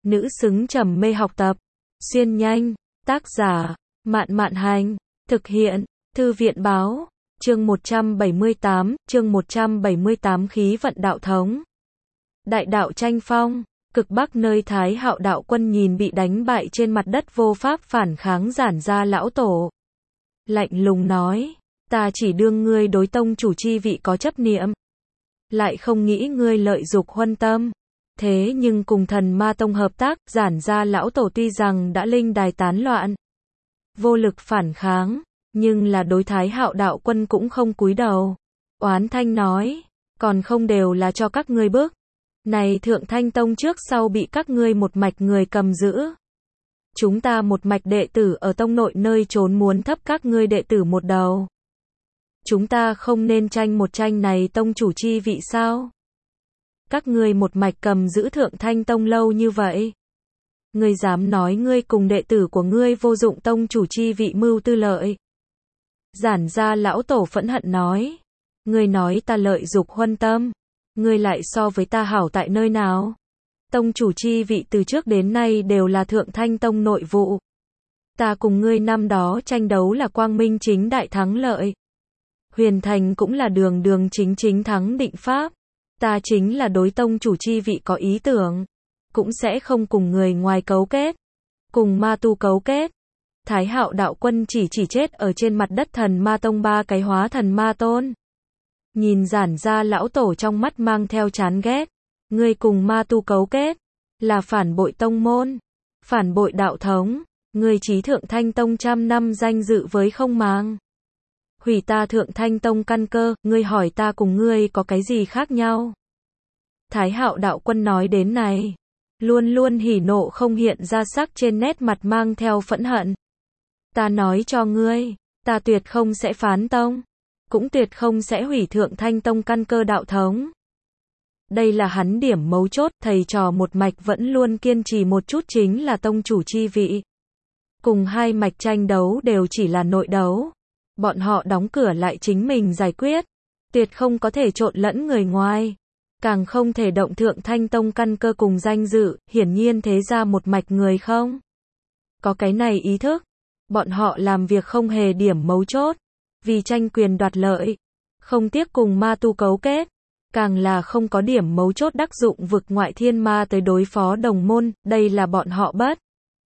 nữ xứng trầm mê học tập. Xuyên nhanh, tác giả, Mạn Mạn Hành, thực hiện, Thư viện Báo, chương 178 khí vận đạo thống. Đại đạo tranh phong, cực Bắc nơi Thái Hạo đạo quân nhìn bị đánh bại trên mặt đất vô pháp phản kháng Giản Gia lão tổ. Lạnh lùng nói, ta chỉ đương ngươi đối tông chủ chi vị có chấp niệm. Lại không nghĩ ngươi lợi dục huân tâm. Thế nhưng cùng Thần Ma Tông hợp tác, Giản Gia lão tổ tuy rằng đã linh đài tán loạn, vô lực phản kháng, nhưng là đối Thái Hạo đạo quân cũng không cúi đầu. Oán thanh nói, còn không đều là cho các ngươi bước. Này Thượng Thanh Tông trước sau bị các ngươi một mạch người cầm giữ. Chúng ta một mạch đệ tử ở tông nội nơi trốn muốn thấp các ngươi đệ tử một đầu. Chúng ta không nên tranh một tranh này tông chủ chi vị sao? Các ngươi một mạch cầm giữ Thượng Thanh Tông lâu như vậy. Ngươi dám nói ngươi cùng đệ tử của ngươi vô dụng tông chủ chi vị mưu tư lợi. Giản Gia lão tổ phẫn hận nói. Ngươi nói ta lợi dục huân tâm. Ngươi lại so với ta hảo tại nơi nào? Tông chủ chi vị từ trước đến nay đều là Thượng Thanh Tông nội vụ. Ta cùng ngươi năm đó tranh đấu là quang minh chính đại thắng lợi. Huyền Thành cũng là đường đường chính chính thắng định pháp. Ta chính là đối tông chủ chi vị có ý tưởng. Cũng sẽ không cùng người ngoài cấu kết. Cùng ma tu cấu kết. Thái Hạo đạo quân chỉ chết ở trên mặt đất Thần Ma Tông 3 cái hóa thần ma tôn. Nhìn Giản Gia lão tổ trong mắt mang theo chán ghét. Ngươi cùng ma tu cấu kết. Là phản bội tông môn. Phản bội đạo thống. Ngươi chí Thượng Thanh Tông trăm năm danh dự với không màng. Hủy ta Thượng Thanh Tông căn cơ. Ngươi hỏi ta cùng ngươi có cái gì khác nhau? Thái Hạo đạo quân nói đến này. Luôn luôn hỉ nộ không hiện ra sắc trên nét mặt mang theo phẫn hận. Ta nói cho ngươi. Ta tuyệt không sẽ phán tông. Cũng tuyệt không sẽ hủy Thượng Thanh Tông căn cơ đạo thống. Đây là hắn điểm mấu chốt, thầy trò một mạch vẫn luôn kiên trì một chút chính là tông chủ chi vị. Cùng hai mạch tranh đấu đều chỉ là nội đấu. Bọn họ đóng cửa lại chính mình giải quyết. Tuyệt không có thể trộn lẫn người ngoài. Càng không thể động Thượng Thanh Tông căn cơ cùng danh dự, hiển nhiên thế ra một mạch người không. Có cái này ý thức. Bọn họ làm việc không hề điểm mấu chốt. Vì tranh quyền đoạt lợi. Không tiếc cùng ma tu cấu kết. Càng là không có điểm mấu chốt đắc dụng vực ngoại thiên ma tới đối phó đồng môn, đây là bọn họ bất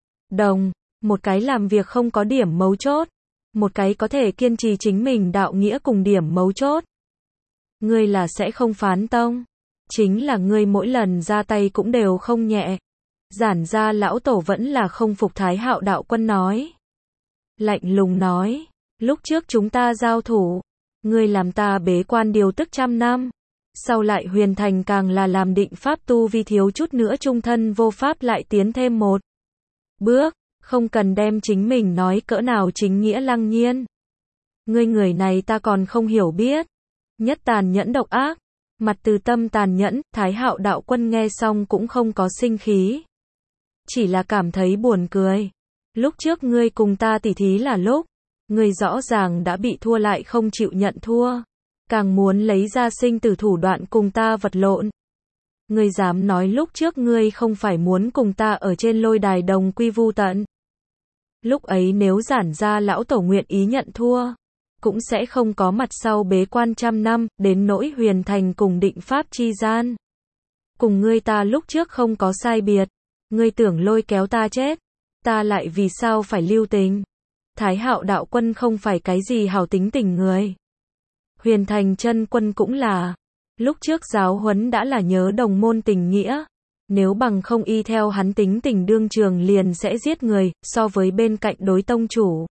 đồng. Một cái làm việc không có điểm mấu chốt. Một cái có thể kiên trì chính mình đạo nghĩa cùng điểm mấu chốt. Ngươi là sẽ không phán tông. Chính là ngươi mỗi lần ra tay cũng đều không nhẹ. Giản Gia lão tổ vẫn là không phục Thái Hạo đạo quân nói. Lạnh lùng nói. Lúc trước chúng ta giao thủ. Ngươi làm ta bế quan điều tức trăm năm. Sau lại Huyền Thành càng là làm định pháp tu vi thiếu chút nữa trung thân vô pháp lại tiến thêm một bước. Không cần đem chính mình nói cỡ nào chính nghĩa lăng nhiên. Ngươi người này ta còn không hiểu biết. Nhất tàn nhẫn độc ác. Mặt từ tâm tàn nhẫn, Thái Hạo đạo quân nghe xong cũng không có sinh khí. Chỉ là cảm thấy buồn cười. Lúc trước ngươi cùng ta tỉ thí là lúc. Ngươi rõ ràng đã bị thua lại không chịu nhận thua. Càng muốn lấy ra sinh tử thủ đoạn cùng ta vật lộn. Ngươi dám nói lúc trước ngươi không phải muốn cùng ta ở trên lôi đài đồng quy vu tận. Lúc ấy nếu Giản Gia lão tổ nguyện ý nhận thua. Cũng sẽ không có mặt sau bế quan trăm năm, đến nỗi Huyền Thành cùng định pháp chi gian. Cùng ngươi ta lúc trước không có sai biệt. Ngươi tưởng lôi kéo ta chết. Ta lại vì sao phải lưu tình. Thái Hạo đạo quân không phải cái gì hảo tính tình người. Huyền Thành chân quân cũng là. Lúc trước giáo huấn đã là nhớ đồng môn tình nghĩa. Nếu bằng không y theo hắn tính tình đương trường liền sẽ giết người, so với bên cạnh đối tông chủ.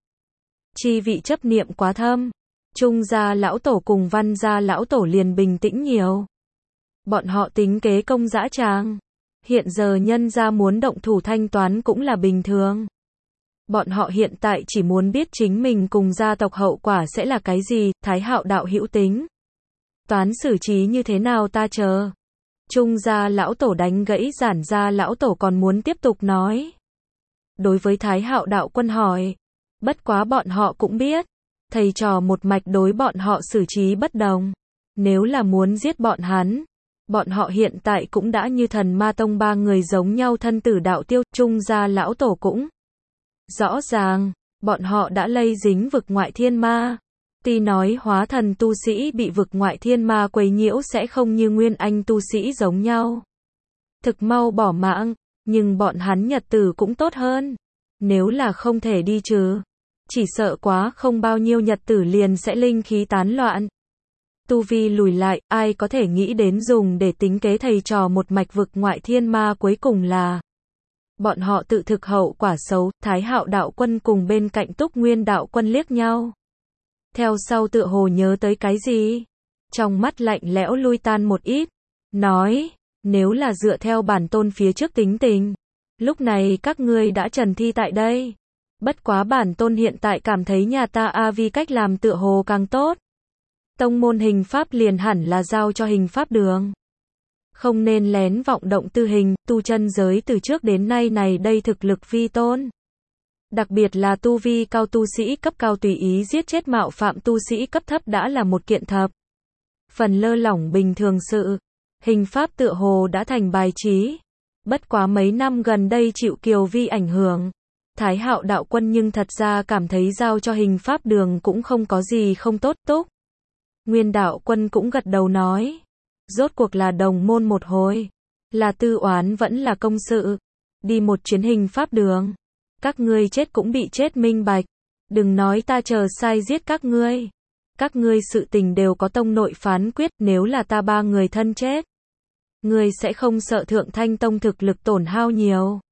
Chi vị chấp niệm quá thâm. Trung Gia lão tổ cùng Văn Gia lão tổ liền bình tĩnh nhiều. Bọn họ tính kế công dã tràng. Hiện giờ nhân gia muốn động thủ thanh toán cũng là bình thường. Bọn họ hiện tại chỉ muốn biết chính mình cùng gia tộc hậu quả sẽ là cái gì. Thái Hạo đạo hữu tính toán xử trí như thế nào ta chờ. Trung Gia lão tổ đánh gãy Giản Gia lão tổ còn muốn tiếp tục nói. Đối với Thái Hạo đạo quân hỏi. Bất quá bọn họ cũng biết. Thầy trò một mạch đối bọn họ xử trí bất đồng. Nếu là muốn giết bọn hắn. Bọn họ hiện tại cũng đã như Thần Ma Tông ba người giống nhau thân tử đạo tiêu, Trung gia lão tổ cũng rõ ràng, bọn họ đã lây dính vực ngoại thiên ma. Tuy nói hóa thần tu sĩ bị vực ngoại thiên ma quấy nhiễu sẽ không như nguyên anh tu sĩ giống nhau thực mau bỏ mạng, nhưng bọn hắn nhật tử cũng tốt hơn. Nếu là không thể đi trừ, chỉ sợ quá không bao nhiêu nhật tử liền sẽ linh khí tán loạn. Tu vi lùi lại, ai có thể nghĩ đến dùng để tính kế thầy trò một mạch vực ngoại thiên ma cuối cùng là bọn họ tự thực hậu quả xấu. Thái Hạo đạo quân cùng bên cạnh Túc Nguyên đạo quân liếc nhau. Theo sau tựa hồ nhớ tới cái gì, trong mắt lạnh lẽo lui tan một ít, nói, nếu là dựa theo bản tôn phía trước tính tình, lúc này các ngươi đã trần thi tại đây. Bất quá bản tôn hiện tại cảm thấy nhà ta A Vi cách làm tựa hồ càng tốt. Tông môn hình pháp liền hẳn là giao cho hình pháp đường. Không nên lén vọng động tư hình, tu chân giới từ trước đến nay này đây thực lực vi tôn. Đặc biệt là tu vi cao tu sĩ cấp cao tùy ý giết chết mạo phạm tu sĩ cấp thấp đã là một kiện thập phần lơ lỏng bình thường sự. Hình pháp tựa hồ đã thành bài trí. Bất quá mấy năm gần đây chịu Kiều Vi ảnh hưởng, Thái Hạo đạo quân nhưng thật ra cảm thấy giao cho hình pháp đường cũng không có gì không tốt. Túc Nguyên đạo quân cũng gật đầu nói, rốt cuộc là đồng môn một hồi, là tư oán vẫn là công sự, đi một chuyến hình pháp đường, các ngươi chết cũng bị chết minh bạch, đừng nói ta chờ sai giết các ngươi sự tình đều có tông nội phán quyết, nếu là ta ba người thân chết, ngươi sẽ không sợ Thượng Thanh Tông thực lực tổn hao nhiều,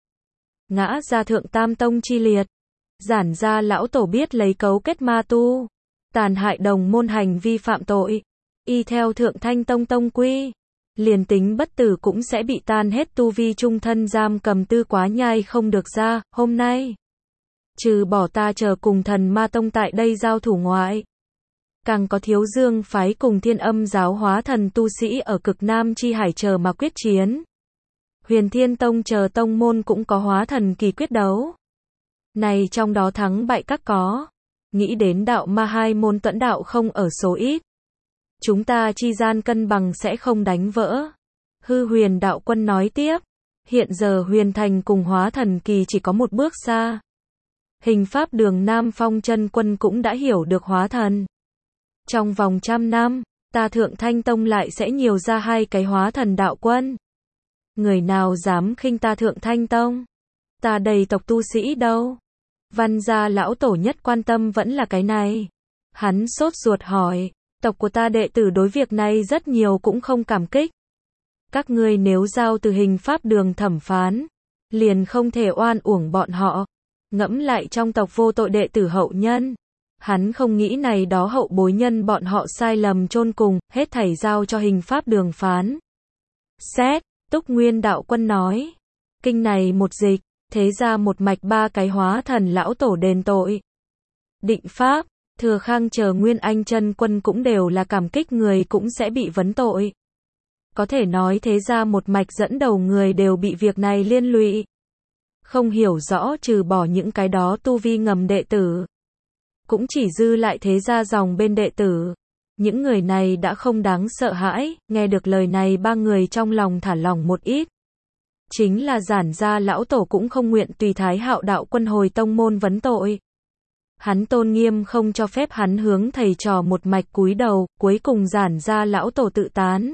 ngã ra Thượng Tam Tông chi liệt. Giản gia lão tổ biết lấy cấu kết ma tu, tàn hại đồng môn hành vi phạm tội, y theo Thượng Thanh Tông tông quy, liền tính bất tử cũng sẽ bị tan hết tu vi trung thân giam cầm tư quá nhai không được ra. Hôm nay, trừ bỏ ta chờ cùng Thần Ma Tông tại đây giao thủ ngoại, càng có Thiếu Dương phái cùng Thiên Âm giáo hóa thần tu sĩ ở cực Nam chi hải chờ mà quyết chiến. Huyền Thiên Tông chờ tông môn cũng có hóa thần kỳ quyết đấu. Này trong đó thắng bại các có. Nghĩ đến đạo ma hai môn tuẫn đạo không ở số ít. Chúng ta chi gian cân bằng sẽ không đánh vỡ. Hư Huyền đạo quân nói tiếp. Hiện giờ Huyền Thành cùng hóa thần kỳ chỉ có một bước xa. Hình pháp đường Nam Phong chân quân cũng đã hiểu được hóa thần. Trong vòng 100 năm, ta Thượng Thanh Tông lại sẽ nhiều ra 2 cái hóa thần đạo quân. Người nào dám khinh ta Thượng Thanh Tông? Ta đầy tộc tu sĩ đâu? Văn gia lão tổ nhất quan tâm vẫn là cái này. Hắn sốt ruột hỏi, tộc của ta đệ tử đối việc này rất nhiều cũng không cảm kích. Các ngươi nếu giao từ hình pháp đường thẩm phán, liền không thể oan uổng bọn họ. Ngẫm lại trong tộc vô tội đệ tử hậu nhân. Hắn không nghĩ này đó hậu bối nhân bọn họ sai lầm chôn cùng, hết thảy giao cho hình pháp đường phán. Xét, Túc Nguyên đạo quân nói. Kinh này một dịch, thế ra một mạch 3 cái hóa thần lão tổ đền tội. Định pháp, Thừa Khang chờ Nguyên Anh chân quân cũng đều là cảm kích người cũng sẽ bị vấn tội. Có thể nói thế ra một mạch dẫn đầu người đều bị việc này liên lụy. Không hiểu rõ trừ bỏ những cái đó tu vi ngầm đệ tử. Cũng chỉ dư lại thế ra dòng bên đệ tử. Những người này đã không đáng sợ hãi, nghe được lời này ba người trong lòng thả lỏng một ít. Chính là Giản gia lão tổ cũng không nguyện tùy Thái Hạo đạo quân hồi tông môn vấn tội. Hắn tôn nghiêm không cho phép hắn hướng thầy trò một mạch cúi đầu, cuối cùng Giản gia lão tổ tự tán.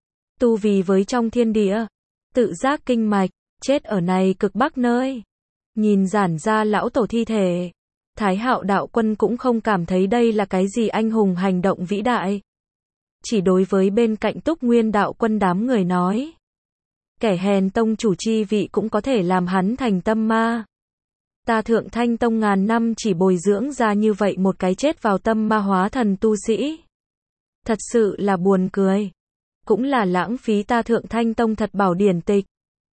Tu vì với trong thiên địa, tự giác kinh mạch, chết ở này cực bắc nơi. Nhìn Giản gia lão tổ thi thể, Thái Hạo đạo quân cũng không cảm thấy đây là cái gì anh hùng hành động vĩ đại. Chỉ đối với bên cạnh Túc Nguyên đạo quân đám người nói. Kẻ hèn tông chủ chi vị cũng có thể làm hắn thành tâm ma. Ta Thượng Thanh Tông ngàn năm chỉ bồi dưỡng ra như vậy một cái chết vào tâm ma hóa thần tu sĩ. Thật sự là buồn cười. Cũng là lãng phí ta Thượng Thanh Tông thật bảo điển tịch.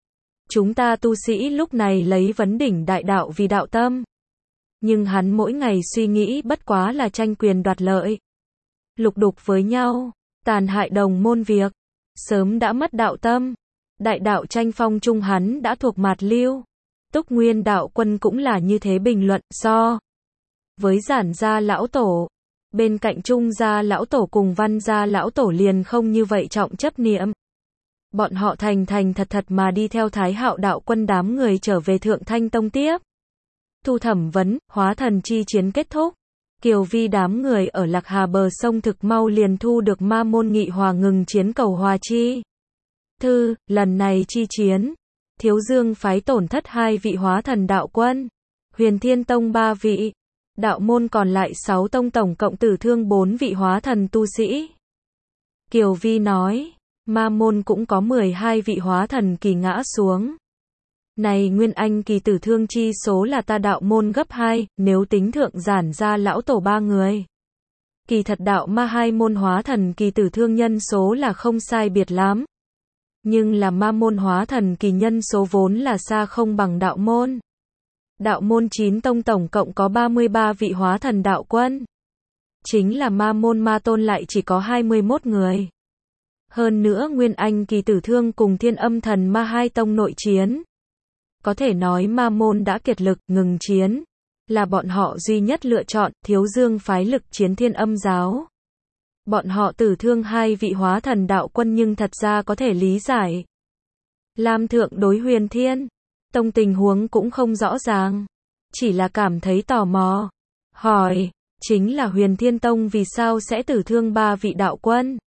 Chúng ta tu sĩ lúc này lấy vấn đỉnh đại đạo vì đạo tâm. Nhưng hắn mỗi ngày suy nghĩ bất quá là tranh quyền đoạt lợi. Lục đục với nhau, tàn hại đồng môn việc. Sớm đã mất đạo tâm. Đại đạo tranh phong chung hắn đã thuộc mạt lưu. Túc Nguyên đạo quân cũng là như thế bình luận, so với Giản gia lão tổ, bên cạnh Trung gia lão tổ cùng Văn gia lão tổ liền không như vậy trọng chấp niệm. Bọn họ thành thành thật thật mà đi theo Thái Hạo đạo quân đám người trở về Thượng Thanh Tông tiếp. Thu thẩm vấn, hóa thần chi chiến kết thúc. Kiều Vi đám người ở Lạc Hà bờ sông thực mau liền thu được ma môn nghị hòa ngừng chiến cầu hòa chi. Lần này chi chiến, Thiếu Dương phái tổn thất 2 vị hóa thần đạo quân, Huyền Thiên Tông 3 vị, đạo môn còn lại 6 tông tổng cộng tử thương 4 vị hóa thần tu sĩ. Kiều Vi nói, ma môn cũng có 12 vị hóa thần kỳ ngã xuống. Này Nguyên Anh kỳ tử thương chi số là ta đạo môn gấp 2, nếu tính thượng giản ra lão tổ 3 người. Kỳ thật đạo ma 2 môn hóa thần kỳ tử thương nhân số là không sai biệt lắm. Nhưng là ma môn hóa thần kỳ nhân số vốn là xa không bằng đạo môn. Đạo môn 9 tông tổng cộng có 33 vị hóa thần đạo quân. Chính là ma môn ma tôn lại chỉ có 21 người. Hơn nữa Nguyên Anh kỳ tử thương cùng Thiên Âm Thần ma 2 tông nội chiến. Có thể nói ma môn đã kiệt lực, ngừng chiến. Là bọn họ duy nhất lựa chọn, Thiếu Dương phái lực chiến Thiên Âm giáo. Bọn họ tử thương 2 vị hóa thần đạo quân nhưng thật ra có thể lý giải. Lam Thượng đối Huyền Thiên Tông tình huống cũng không rõ ràng. Chỉ là cảm thấy tò mò. Hỏi, chính là Huyền Thiên Tông vì sao sẽ tử thương 3 vị đạo quân?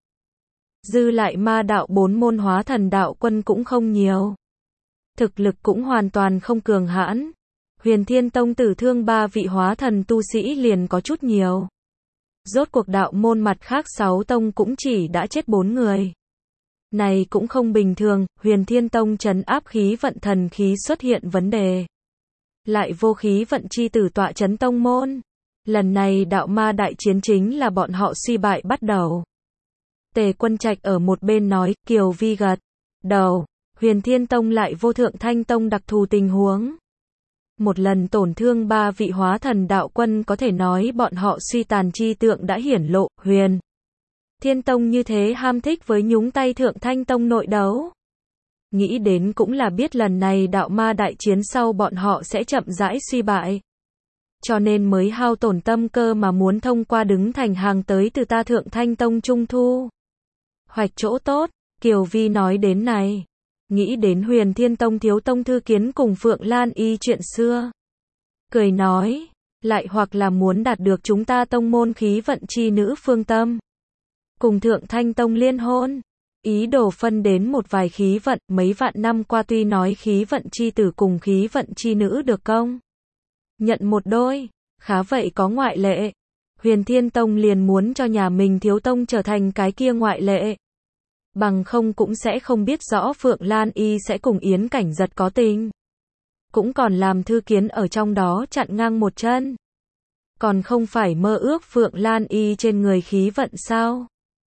Dư lại ma đạo 4 môn hóa thần đạo quân cũng không nhiều. Thực lực cũng hoàn toàn không cường hãn. Huyền Thiên Tông tử thương 3 vị hóa thần tu sĩ liền có chút nhiều. Rốt cuộc đạo môn mặt khác 6 tông cũng chỉ đã chết 4 người. Này cũng không bình thường, Huyền Thiên Tông trấn áp khí vận thần khí xuất hiện vấn đề. Lại vô khí vận chi tử tọa trấn tông môn. Lần này đạo ma đại chiến chính là bọn họ suy bại bắt đầu. Tề Quân Trạch ở một bên nói, Kiều Vi gật đầu. Huyền Thiên Tông lại vô Thượng Thanh Tông đặc thù tình huống. Một lần tổn thương 3 vị hóa thần đạo quân có thể nói bọn họ suy tàn chi tượng đã hiển lộ. Huyền Thiên Tông như thế ham thích với nhúng tay Thượng Thanh Tông nội đấu. Nghĩ đến cũng là biết lần này đạo ma đại chiến sau bọn họ sẽ chậm rãi suy bại. Cho nên mới hao tổn tâm cơ mà muốn thông qua đứng thành hàng tới từ ta Thượng Thanh Tông trung thu. Hoạch chỗ tốt, Kiều Vi nói đến này. Nghĩ đến Huyền Thiên Tông thiếu tông thư kiến cùng Phượng Lan Y chuyện xưa. Cười nói, lại hoặc là muốn đạt được chúng ta tông môn khí vận chi nữ phương tâm. Cùng Thượng Thanh Tông liên hôn. Ý đồ phân đến một vài khí vận, mấy vạn năm qua tuy nói khí vận chi tử cùng khí vận chi nữ được công nhận một đôi, khá vậy có ngoại lệ. Huyền Thiên Tông liền muốn cho nhà mình thiếu tông trở thành cái kia ngoại lệ. Bằng không cũng sẽ không biết rõ Phượng Lan Y sẽ cùng Yến Cảnh Giật có tình. Cũng còn làm thư kiến ở trong đó chặn ngang một chân. Còn không phải mơ ước Phượng Lan Y trên người khí vận sao?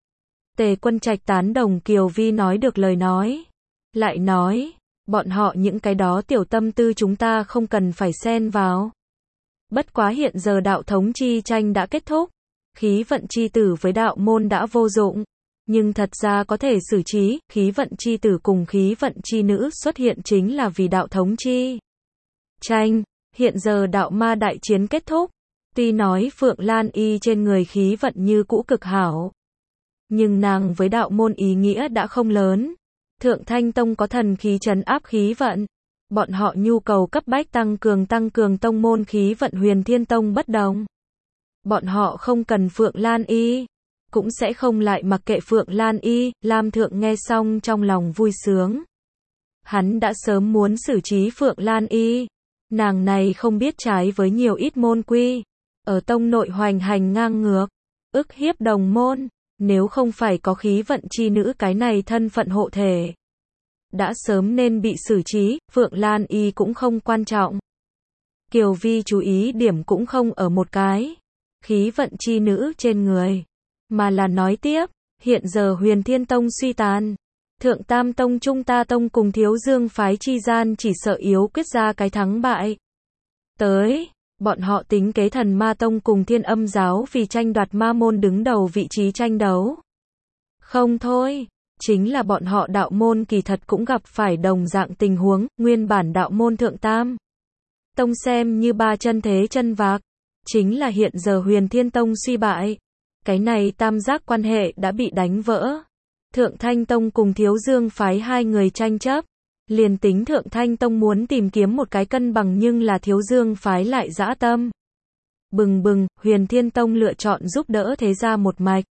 Tề Quân Trạch tán đồng Kiều Vi nói được lời nói. Lại nói, bọn họ những cái đó tiểu tâm tư chúng ta không cần phải xen vào. Bất quá hiện giờ đạo thống chi tranh đã kết thúc. Khí vận chi tử với đạo môn đã vô dụng. Nhưng thật ra có thể xử trí, khí vận chi tử cùng khí vận chi nữ xuất hiện chính là vì đạo thống chi tranh. Hiện giờ đạo ma đại chiến kết thúc. Tuy nói Phượng Lan Y trên người khí vận như cũ cực hảo. Nhưng nàng với đạo môn ý nghĩa đã không lớn. Thượng Thanh Tông có thần khí trấn áp khí vận. Bọn họ nhu cầu cấp bách tăng cường tông môn khí vận. Huyền Thiên Tông bất đồng. Bọn họ không cần Phượng Lan Y. Cũng sẽ không lại mặc kệ Phượng Lan Y. Lam Thượng nghe xong trong lòng vui sướng. Hắn đã sớm muốn xử trí Phượng Lan Y. Nàng này không biết trái với nhiều ít môn quy. Ở tông nội hoành hành ngang ngược. Ức hiếp đồng môn. Nếu không phải có khí vận chi nữ cái này thân phận hộ thể. Đã sớm nên bị xử trí. Phượng Lan Y cũng không quan trọng. Kiều Vi chú ý điểm cũng không ở một cái khí vận chi nữ trên người. Mà là nói tiếp, hiện giờ Huyền Thiên Tông suy tàn. Thượng Tam Tông Trung Ta Tông cùng Thiếu Dương phái chi gian chỉ sợ yếu quyết ra cái thắng bại. Tới, bọn họ tính kế Thần Ma Tông cùng Thiên Âm giáo vì tranh đoạt ma môn đứng đầu vị trí tranh đấu. Không thôi, chính là bọn họ đạo môn kỳ thật cũng gặp phải đồng dạng tình huống, nguyên bản đạo môn Thượng Tam Tông xem như ba chân thế chân vạc. Chính là hiện giờ Huyền Thiên Tông suy bại. Cái này tam giác quan hệ đã bị đánh vỡ. Thượng Thanh Tông cùng Thiếu Dương phái hai người tranh chấp. Liền tính Thượng Thanh Tông muốn tìm kiếm một cái cân bằng nhưng là Thiếu Dương phái lại dã tâm bừng bừng, Huyền Thiên Tông lựa chọn giúp đỡ thế gia một mạch.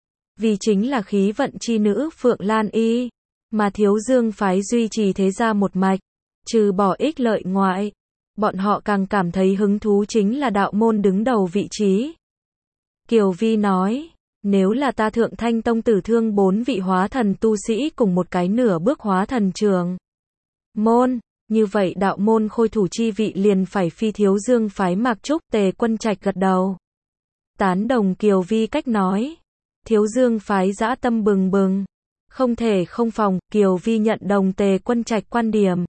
Vì chính là khí vận chi nữ Phượng Lan Y, mà Thiếu Dương phái duy trì thế gia một mạch, trừ bỏ ích lợi ngoại, bọn họ càng cảm thấy hứng thú chính là đạo môn đứng đầu vị trí. Kiều Vi nói, nếu là ta Thượng Thanh Tông tử thương 4 vị hóa thần tu sĩ cùng một cái nửa bước hóa thần trường môn, như vậy đạo môn khôi thủ chi vị liền phải phi Thiếu Dương phái Mạc Trúc. Tề Quân Trạch gật đầu, tán đồng Kiều Vi cách nói. Thiếu Dương phái dã tâm bừng bừng, không thể không phòng. Kiều Vi nhận đồng Tề Quân Trạch quan điểm.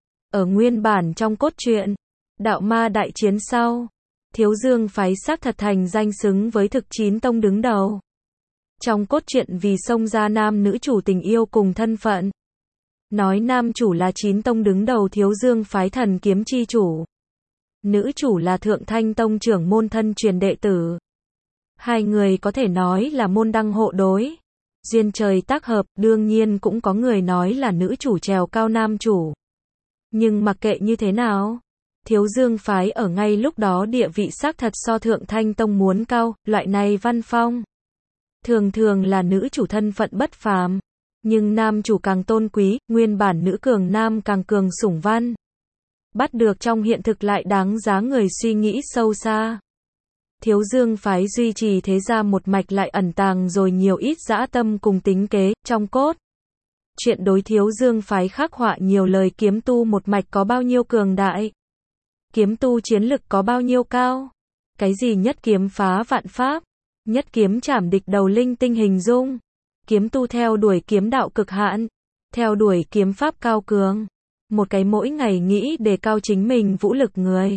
Ở nguyên bản trong cốt truyện đạo ma đại chiến sau, Thiếu Dương phái xác thật thành danh xứng với thực 9 tông đứng đầu. Trong cốt truyện vì xông ra nam nữ chủ tình yêu cùng thân phận, nói nam chủ là 9 tông đứng đầu Thiếu Dương phái thần kiếm chi chủ, nữ chủ là Thượng Thanh Tông trưởng môn thân truyền đệ tử. Hai người có thể nói là môn đăng hộ đối, duyên trời tác hợp. Đương nhiên cũng có người nói là nữ chủ trèo cao nam chủ. Nhưng mặc kệ như thế nào, Thiếu Dương phái ở ngay lúc đó địa vị xác thật so Thượng Thanh Tông muốn cao. Loại này văn phong thường thường là nữ chủ thân phận bất phàm, nhưng nam chủ càng tôn quý. Nguyên bản nữ cường nam càng cường sủng văn, bắt được trong hiện thực lại đáng giá người suy nghĩ sâu xa. Thiếu Dương phái duy trì thế gia một mạch lại ẩn tàng rồi nhiều ít dã tâm cùng tính kế. Trong cốt chuyện đối Thiếu Dương phái khắc họa nhiều lời kiếm tu một mạch có bao nhiêu cường đại, kiếm tu chiến lực có bao nhiêu cao, cái gì nhất kiếm phá vạn pháp, nhất kiếm chảm địch đầu linh tinh hình dung. Kiếm tu theo đuổi kiếm đạo cực hạn, theo đuổi kiếm pháp cao cường, một cái mỗi ngày nghĩ đề cao chính mình vũ lực người.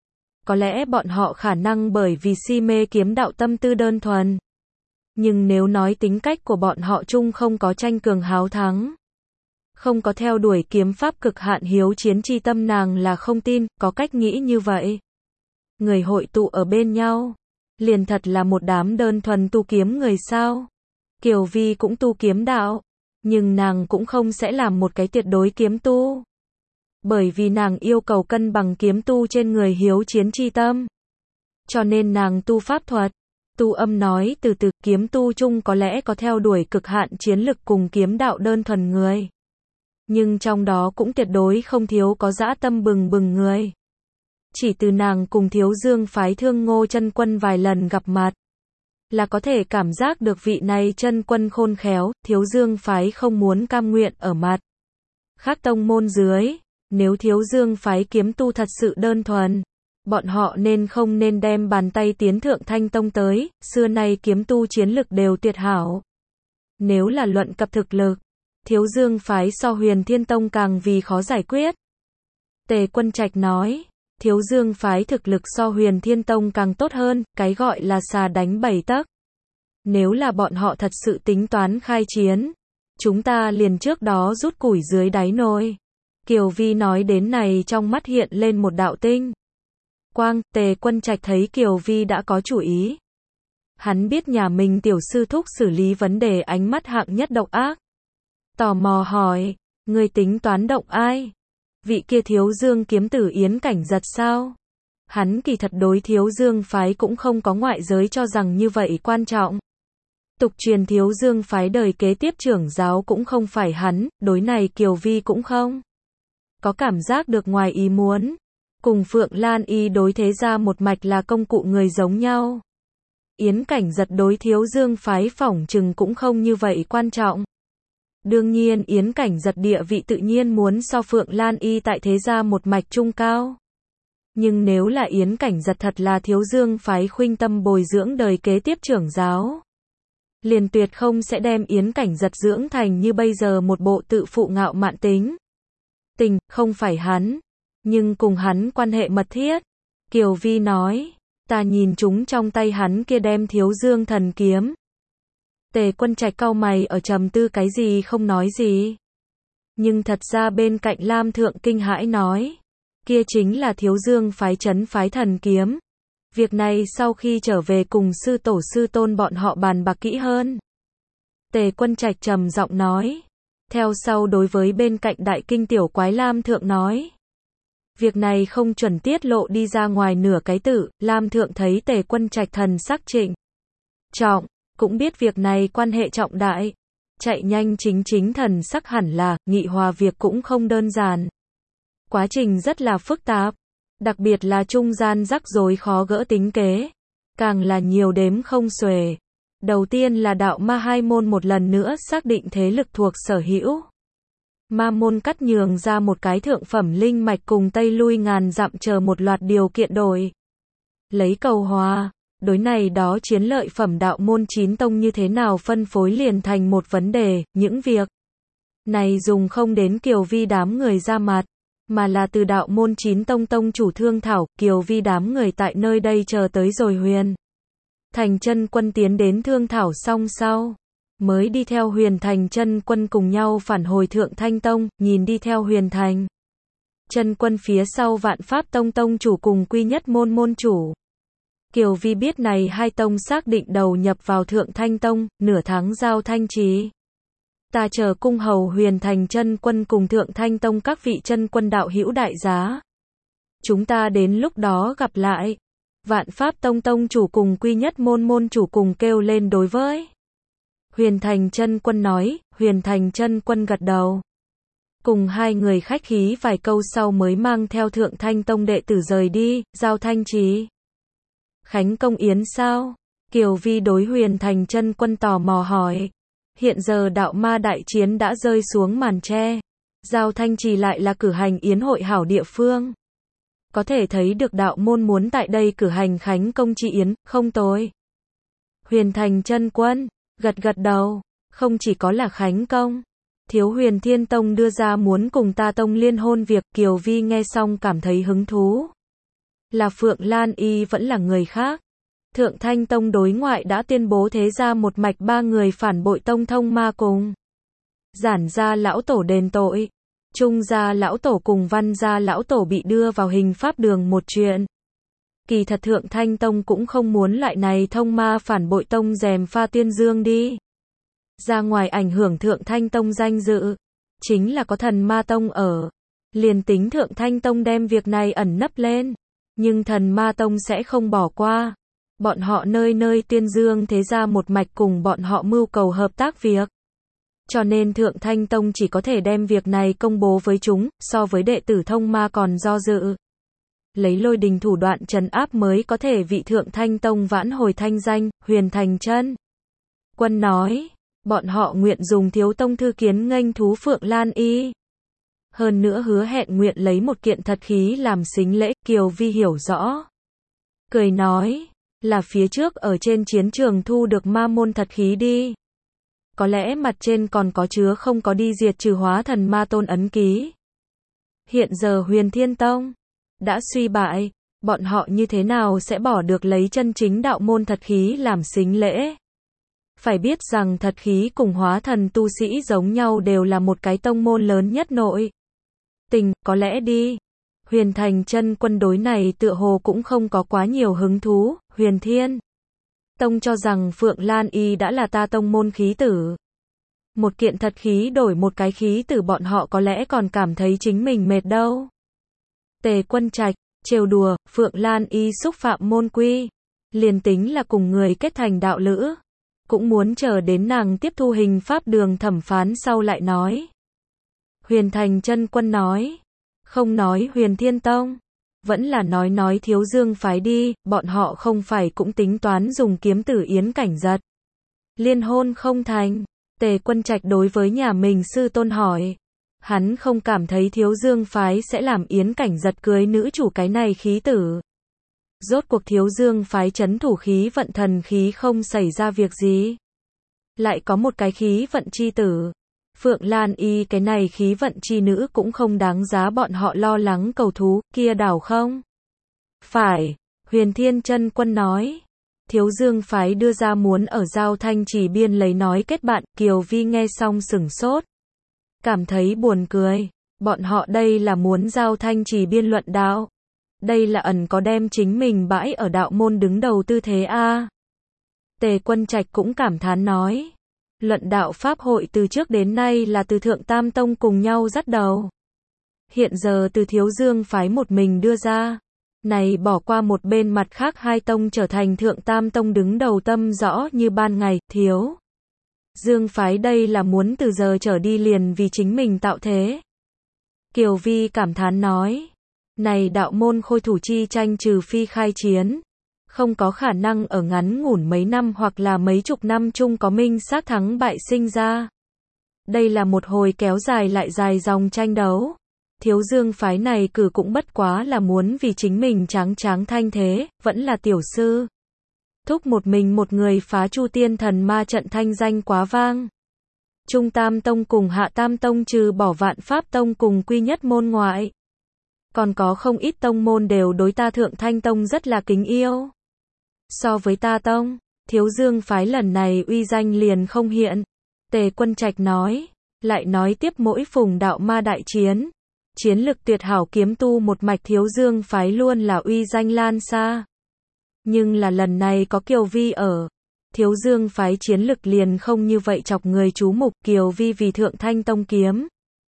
Có lẽ bọn họ khả năng bởi vì si mê kiếm đạo tâm tư đơn thuần. Nhưng nếu nói tính cách của bọn họ chung không có tranh cường háo thắng, không có theo đuổi kiếm pháp cực hạn hiếu chiến chi tâm, nàng là không tin có cách nghĩ như vậy. Người hội tụ ở bên nhau, liền thật là một đám đơn thuần tu kiếm người sao. Kiều Vi cũng tu kiếm đạo, nhưng nàng cũng không sẽ làm một cái tuyệt đối kiếm tu. Bởi vì nàng yêu cầu cân bằng kiếm tu trên người hiếu chiến chi tâm. Cho nên nàng tu pháp thuật, tu âm nói từ từ. Kiếm tu chung có lẽ có theo đuổi cực hạn chiến lực cùng kiếm đạo đơn thuần người. Nhưng trong đó cũng tuyệt đối không thiếu có dã tâm bừng bừng người. Chỉ từ nàng cùng Thiếu Dương phái Thương Ngô chân quân vài lần gặp mặt, là có thể cảm giác được vị này chân quân khôn khéo. Thiếu Dương phái không muốn cam nguyện ở mặt khác tông môn dưới. Nếu Thiếu Dương phái kiếm tu thật sự đơn thuần, bọn họ không nên đem bàn tay tiến Thượng Thanh Tông tới. Xưa nay kiếm tu chiến lực đều tuyệt hảo. Nếu là luận cập thực lực, Thiếu Dương phái so Huyền Thiên Tông càng vì khó giải quyết. Tề Quân Trạch nói, Thiếu Dương phái thực lực so Huyền Thiên Tông càng tốt hơn, cái gọi là xà đánh 7 tấc. Nếu là bọn họ thật sự tính toán khai chiến, chúng ta liền trước đó rút củi dưới đáy nồi. Kiều Vi nói đến này trong mắt hiện lên một đạo tinh quang. Tề Quân Trạch thấy Kiều Vi đã có chủ ý. Hắn biết nhà mình tiểu sư thúc xử lý vấn đề ánh mắt hạng nhất độc ác. Tò mò hỏi, ngươi tính toán động ai? Vị kia Thiếu Dương kiếm tử Yến Cảnh Giật sao? Hắn kỳ thật đối Thiếu Dương phái cũng không có ngoại giới cho rằng như vậy quan trọng. Tục truyền Thiếu Dương phái đời kế tiếp trưởng giáo cũng không phải hắn. Đối này Kiều Vi cũng không có cảm giác được ngoài ý muốn. Cùng Phượng Lan Y đối thế gia một mạch là công cụ người giống nhau. Yến Cảnh Giật đối Thiếu Dương phái phỏng chừng cũng không như vậy quan trọng. Đương nhiên Yến Cảnh Giật địa vị tự nhiên muốn so Phượng Lan Y tại thế gia một mạch trung cao. Nhưng nếu là Yến Cảnh Giật thật là Thiếu Dương phái khuynh tâm bồi dưỡng đời kế tiếp trưởng giáo, liền tuyệt không sẽ đem Yến Cảnh Giật dưỡng thành như bây giờ một bộ tự phụ ngạo mạn tính tình. Không phải hắn, nhưng cùng hắn quan hệ mật thiết. Kiều Vi nói, ta nhìn chúng trong tay hắn kia đem Thiếu Dương thần kiếm. Tề Quân Trạch cau mày ở trầm tư cái gì không nói gì. Nhưng thật ra bên cạnh Lam Thượng kinh hãi nói, kia chính là Thiếu Dương phái trấn phái thần kiếm. Việc này sau khi trở về cùng sư tổ sư tôn bọn họ bàn bạc kỹ hơn. Tề Quân Trạch trầm giọng nói. Theo sau đối với bên cạnh đại kinh tiểu quái Lam Thượng nói. Việc này không chuẩn tiết lộ đi ra ngoài nửa cái tử. Lam Thượng thấy Tề Quân Trạch thần sắc trịnh trọng, cũng biết việc này quan hệ trọng đại. Chạy nhanh chính thần sắc hẳn là, nghị hòa việc cũng không đơn giản. Quá trình rất là phức tạp, đặc biệt là trung gian rắc rối khó gỡ tính kế, càng là nhiều đếm không xuể. Đầu tiên là đạo ma hai môn một lần nữa xác định thế lực thuộc sở hữu. Ma môn cắt nhường ra một cái thượng phẩm linh mạch cùng Tây lui ngàn dặm chờ một loạt điều kiện đổi. Lấy cầu hòa, đối này đó chiến lợi phẩm đạo môn 9 tông như thế nào phân phối liền thành một vấn đề, những việc này dùng không đến Kiều Vi đám người ra mặt, mà là từ đạo môn 9 tông tông chủ thương thảo, Kiều Vi đám người tại nơi đây chờ tới rồi Huyền Thành Chân Quân tiến đến thương thảo xong sau, mới đi theo Huyền Thành Chân Quân cùng nhau phản hồi Thượng Thanh Tông, nhìn đi theo Huyền Thành Chân Quân phía sau Vạn Pháp Tông tông chủ cùng Quy Nhất môn môn chủ. Kiều Vi biết này hai tông xác định đầu nhập vào Thượng Thanh Tông, nửa tháng giao thanh trí. Ta chờ cung hầu Huyền Thành Chân Quân cùng Thượng Thanh Tông các vị chân quân đạo hữu đại giá. Chúng ta đến lúc đó gặp lại. Vạn Pháp Tông tông chủ cùng Quy Nhất môn môn chủ cùng kêu lên đối với. Huyền Thành Chân Quân nói, Huyền Thành Chân Quân gật đầu. Cùng hai người khách khí vài câu sau mới mang theo Thượng Thanh Tông đệ tử rời đi, giao thanh trí. Khánh công yến sao? Kiều Vi đối Huyền Thành Chân Quân tò mò hỏi. Hiện giờ đạo ma đại chiến đã rơi xuống màn tre. Giao thanh trì lại là cử hành yến hội hảo địa phương. Có thể thấy được đạo môn muốn tại đây cử hành khánh công chi yến, không tồi. Huyền Thành Chân Quân gật gật đầu, không chỉ có là khánh công. Thiếu Huyền Thiên Tông đưa ra muốn cùng ta tông liên hôn việc, Kiều Vi nghe xong cảm thấy hứng thú. Là Phượng Lan Y vẫn là người khác. Thượng Thanh Tông đối ngoại đã tuyên bố thế ra một mạch ba người phản bội tông thông ma cùng. Giản gia lão tổ đền tội. Trung gia lão tổ cùng Văn gia lão tổ bị đưa vào hình pháp đường một chuyện. Kỳ thật Thượng Thanh Tông cũng không muốn loại này thông ma phản bội tông dèm pha tuyên dương đi. Ra ngoài ảnh hưởng Thượng Thanh Tông danh dự. Chính là có thần ma tông ở. Liền tính Thượng Thanh Tông đem việc này ẩn nấp lên. Nhưng thần ma tông sẽ không bỏ qua. Bọn họ nơi nơi tuyên dương thế ra một mạch cùng bọn họ mưu cầu hợp tác việc. Cho nên Thượng Thanh Tông chỉ có thể đem việc này công bố với chúng, so với đệ tử thông ma còn do dự. Lấy lôi đình thủ đoạn trấn áp mới có thể vị Thượng Thanh Tông vãn hồi thanh danh, Huyền Thành Chân Quân nói, bọn họ nguyện dùng thiếu tông thư kiến nghênh thú Phượng Lan Y. Hơn nữa hứa hẹn nguyện lấy một kiện thật khí làm sính lễ, Kiều Vi hiểu rõ. Cười nói, là phía trước ở trên chiến trường thu được ma môn thật khí đi. Có lẽ mặt trên còn có chứa không có đi diệt trừ hóa thần ma tôn ấn ký. Hiện giờ Huyền Thiên Tông đã suy bại, bọn họ như thế nào sẽ bỏ được lấy chân chính đạo môn thật khí làm sính lễ? Phải biết rằng thật khí cùng hóa thần tu sĩ giống nhau đều là một cái tông môn lớn nhất nội tình, có lẽ đi. Huyền Thành Chân Quân đối này tựa hồ cũng không có quá nhiều hứng thú. Huyền Thiên Tông cho rằng Phượng Lan Y đã là ta tông môn khí tử. Một kiện thật khí đổi một cái khí tử bọn họ có lẽ còn cảm thấy chính mình mệt đâu. Tề Quân Trạch trêu đùa, Phượng Lan Y xúc phạm môn quy. Liền tính là cùng người kết thành đạo lữ. Cũng muốn chờ đến nàng tiếp thu hình pháp đường thẩm phán sau lại nói. Huyền Thành Chân Quân nói. Không nói Huyền Thiên Tông. Vẫn là nói Thiếu Dương phái đi, bọn họ không phải cũng tính toán dùng kiếm tử Yến Cảnh Giật. Liên hôn không thành. Tề Quân Trạch đối với nhà mình sư tôn hỏi. Hắn không cảm thấy Thiếu Dương phái sẽ làm Yến Cảnh Giật cưới nữ chủ cái này khí tử. Rốt cuộc Thiếu Dương phái trấn thủ khí vận thần khí không xảy ra việc gì. Lại có một cái khí vận chi tử. Phượng Lan Y cái này khí vận chi nữ cũng không đáng giá bọn họ lo lắng cầu thú, kia đảo không? Phải, Huyền Thiên Chân Quân nói. Thiếu Dương phái đưa ra muốn ở Giao Thanh Trì biên lấy nói kết bạn, Kiều Vi nghe xong sửng sốt. Cảm thấy buồn cười, bọn họ đây là muốn Giao Thanh Trì biên luận đạo. Đây là ẩn có đem chính mình bãi ở đạo môn đứng đầu tư thế a. Tề Quân Trạch cũng cảm thán nói. Luận đạo Pháp hội từ trước đến nay là từ Thượng Tam Tông cùng nhau dắt đầu. Hiện giờ từ Thiếu Dương phái một mình đưa ra. Này bỏ qua một bên mặt khác hai tông trở thành Thượng Tam Tông đứng đầu tâm rõ như ban ngày, Thiếu Dương phái đây là muốn từ giờ trở đi liền vì chính mình tạo thế. Kiều Vi cảm thán nói. Này đạo môn khôi thủ chi tranh trừ phi khai chiến. Không có khả năng ở ngắn ngủn mấy năm hoặc là mấy chục năm chung có minh xác thắng bại sinh ra. Đây là một hồi kéo dài lại dài dòng tranh đấu. Thiếu Dương phái này cử cũng bất quá là muốn vì chính mình tráng thanh thế, vẫn là tiểu sư. Thúc một mình một người phá Chu Tiên Thần Ma trận thanh danh quá vang. Trung Tam Tông cùng Hạ Tam Tông trừ bỏ Vạn Pháp Tông cùng Quy Nhất môn ngoại. Còn có không ít tông môn đều đối ta Thượng Thanh Tông rất là kính yêu. So với ta tông, Thiếu Dương phái lần này uy danh liền không hiện. Tề Quân Trạch nói, lại nói tiếp mỗi phùng đạo ma đại chiến. Chiến lực tuyệt hảo kiếm tu một mạch Thiếu Dương phái luôn là uy danh lan xa. Nhưng là lần này có Kiều Vi ở. Thiếu Dương phái chiến lực liền không như vậy chọc người chú mục. Kiều Vi vì Thượng Thanh Tông kiếm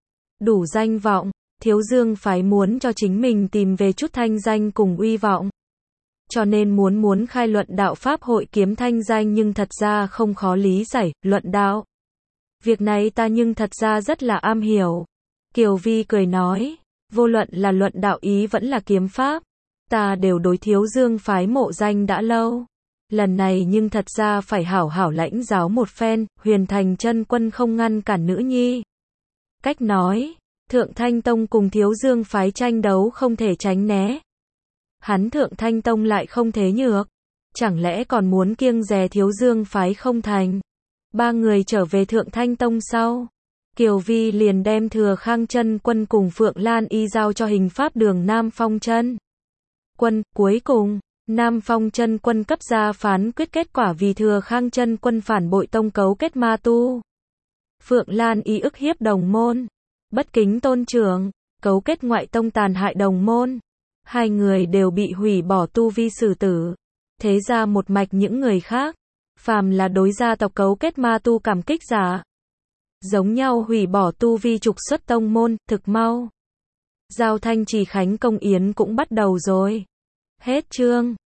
đủ danh vọng, Thiếu Dương phái muốn cho chính mình tìm về chút thanh danh cùng uy vọng. Cho nên muốn khai luận đạo Pháp hội kiếm thanh danh nhưng thật ra không khó lý giải, luận đạo. Việc này ta nhưng thật ra rất là am hiểu. Kiều Vi cười nói, vô luận là luận đạo ý vẫn là kiếm pháp. Ta đều đối Thiếu Dương phái mộ danh đã lâu. Lần này nhưng thật ra phải hảo hảo lãnh giáo một phen, Huyền Thành chân quân không ngăn cản nữ nhi. Cách nói, Thượng Thanh Tông cùng Thiếu Dương phái tranh đấu không thể tránh né. Hắn Thượng Thanh Tông lại không thế nhược. Chẳng lẽ còn muốn kiêng dè Thiếu Dương phái không thành. Ba người trở về Thượng Thanh Tông sau. Kiều Vi liền đem Thừa Khang chân quân cùng Phượng Lan y giao cho Hình Pháp Đường Nam Phong chân quân. Cuối cùng, Nam Phong chân quân cấp ra phán quyết kết quả vì Thừa Khang chân quân phản bội tông cấu kết ma tu. Phượng Lan y ức hiếp đồng môn. Bất kính tôn trưởng, cấu kết ngoại tông tàn hại đồng môn. Hai người đều bị hủy bỏ tu vi xử tử. Thế ra một mạch những người khác, phàm là đối gia tộc cấu kết ma tu cảm kích giả, giống nhau hủy bỏ tu vi trục xuất tông môn, thực mau. Giao Thanh Trì Khánh công yến cũng bắt đầu rồi. Hết chương.